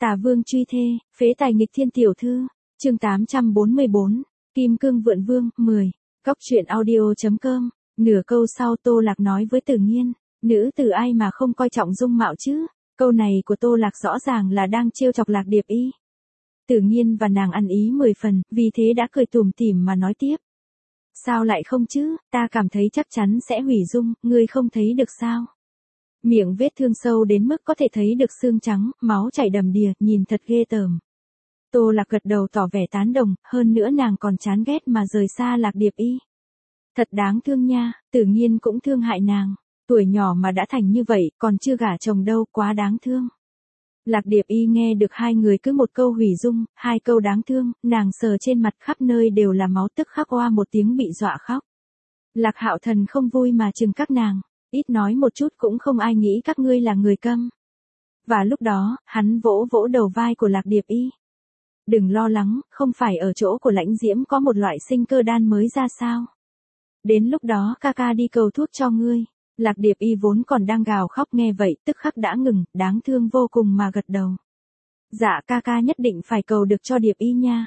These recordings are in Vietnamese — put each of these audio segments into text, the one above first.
Tả Vương truy thê, phế tài nghịch thiên tiểu thư. Chương 844. Kim cương vượn vương 10. Góc truyện audio.com. Nửa câu sau Tô Lạc nói với Tử Nghiên, nữ tử ai mà không coi trọng dung mạo chứ? Câu này của Tô Lạc rõ ràng là đang trêu chọc Lạc Điệp Y. Tử Nghiên và nàng ăn ý 10 phần, vì thế đã cười tủm tỉm mà nói tiếp. Sao lại không chứ, ta cảm thấy chắc chắn sẽ hủy dung, ngươi không thấy được sao? Miệng vết thương sâu đến mức có thể thấy được xương trắng, máu chảy đầm đìa, nhìn thật ghê tởm. Tô Lạc gật đầu tỏ vẻ tán đồng, hơn nữa nàng còn chán ghét mà rời xa Lạc Điệp Y. Thật đáng thương nha, Tử Nghiên cũng thương hại nàng. Tuổi nhỏ mà đã thành như vậy, còn chưa gả chồng đâu, quá đáng thương. Lạc Điệp Y nghe được hai người cứ một câu hủy dung, hai câu đáng thương, nàng sờ trên mặt khắp nơi đều là máu, tức khắc oa một tiếng bị dọa khóc. Lạc Hạo Thần không vui mà trừng các nàng, ít nói một chút cũng không ai nghĩ các ngươi là người câm. Và lúc đó, hắn vỗ vỗ đầu vai của Lạc Điệp Y. Đừng lo lắng, không phải ở chỗ của Lãnh Diễm có một loại sinh cơ đan mới ra sao? Đến lúc đó ca ca đi cầu thuốc cho ngươi. Lạc Điệp Y vốn còn đang gào khóc nghe vậy, tức khắc đã ngừng, đáng thương vô cùng mà gật đầu. Dạ ca ca nhất định phải cầu được cho Điệp Y nha.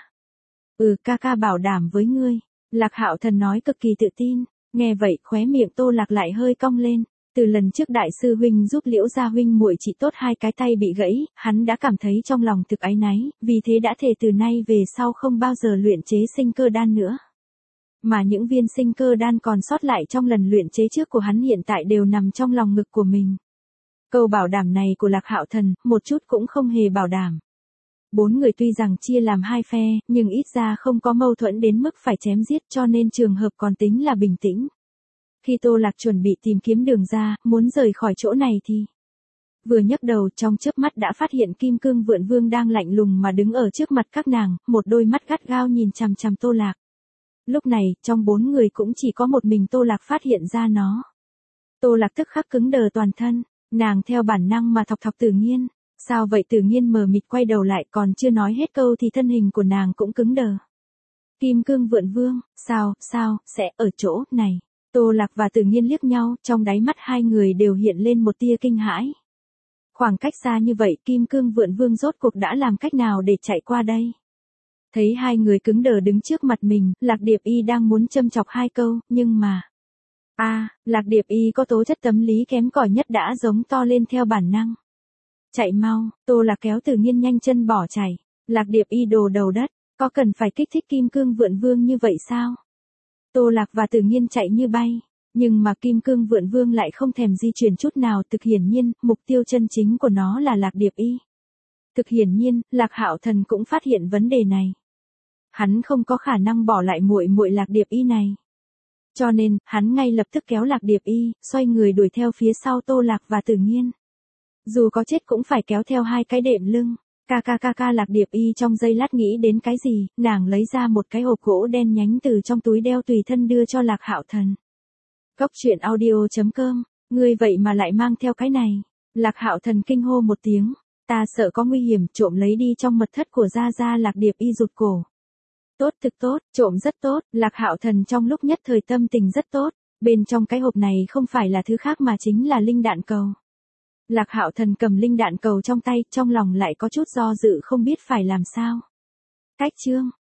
Ca ca bảo đảm với ngươi. Lạc Hạo Thần nói cực kỳ tự tin. Nghe vậy khóe miệng Tô Lạc lại hơi cong lên. Từ lần trước đại sư huynh giúp Liễu gia huynh muội trị tốt hai cái tay bị gãy, hắn đã cảm thấy trong lòng thực áy náy, vì thế đã thề từ nay về sau không bao giờ luyện chế sinh cơ đan nữa. Mà những viên sinh cơ đan còn sót lại trong lần luyện chế trước của hắn hiện tại đều nằm trong lòng ngực của mình. Câu bảo đảm này của Lạc Hạo Thần, một chút cũng không hề bảo đảm. Bốn người tuy rằng chia làm hai phe, nhưng ít ra không có mâu thuẫn đến mức phải chém giết, cho nên trường hợp còn tính là bình tĩnh. Khi Tô Lạc chuẩn bị tìm kiếm đường ra, muốn rời khỏi chỗ này thì vừa nhấc đầu trong chớp mắt đã phát hiện Kim Cương Vượn Vương đang lạnh lùng mà đứng ở trước mặt các nàng, một đôi mắt gắt gao nhìn chằm chằm Tô Lạc. Lúc này, trong bốn người cũng chỉ có một mình Tô Lạc phát hiện ra nó. Tô Lạc tức khắc cứng đờ toàn thân, nàng theo bản năng mà thọc thọc Tử Nghiên. Sao vậy? Tử Nghiên mờ mịt quay đầu lại, còn chưa nói hết câu thì thân hình của nàng cũng cứng đờ. Kim Cương Vượn Vương, sao, sẽ ở chỗ này? Tô Lạc và Tử Nghiên liếc nhau, trong đáy mắt hai người đều hiện lên một tia kinh hãi. Khoảng cách xa như vậy, Kim Cương Vượn Vương rốt cuộc đã làm cách nào để chạy qua đây? Thấy hai người cứng đờ đứng trước mặt mình, Lạc Điệp Y đang muốn châm chọc hai câu, nhưng mà... Lạc Điệp Y có tố chất tâm lý kém cỏi nhất đã giống to lên theo bản năng. Chạy mau, Tô Lạc kéo Tử Nghiên nhanh chân bỏ chạy. Lạc Điệp Y đồ đầu đất, có cần phải kích thích Kim Cương Vượn Vương như vậy sao? Tô Lạc và Tử Nghiên chạy như bay, nhưng mà Kim Cương Vượn Vương lại không thèm di chuyển chút nào, thực hiển nhiên, mục tiêu chân chính của nó là Lạc Điệp Y. Thực hiển nhiên, Lạc Hạo Thần cũng phát hiện vấn đề này. Hắn không có khả năng bỏ lại muội muội Lạc Điệp Y này. Cho nên, hắn ngay lập tức kéo Lạc Điệp Y, xoay người đuổi theo phía sau Tô Lạc và Tử Nghiên. Dù có chết cũng phải kéo theo hai cái đệm lưng. Ca Lạc Điệp Y trong giây lát nghĩ đến cái gì, nàng lấy ra một cái hộp gỗ đen nhánh từ trong túi đeo tùy thân đưa cho Lạc Hạo Thần. Góc truyện audio.com, ngươi vậy mà lại mang theo cái này. Lạc Hạo Thần kinh hô một tiếng, ta sợ có nguy hiểm, trộm lấy đi trong mật thất của Gia Gia. Lạc Điệp Y rụt cổ. Tốt, thực tốt, trộm rất tốt. Lạc Hạo Thần trong lúc nhất thời tâm tình rất tốt. Bên trong cái hộp này không phải là thứ khác mà chính là linh đạn cầu. Lạc Hạo Thần cầm linh đạn cầu trong tay, trong lòng lại có chút do dự không biết phải làm sao. Cách chương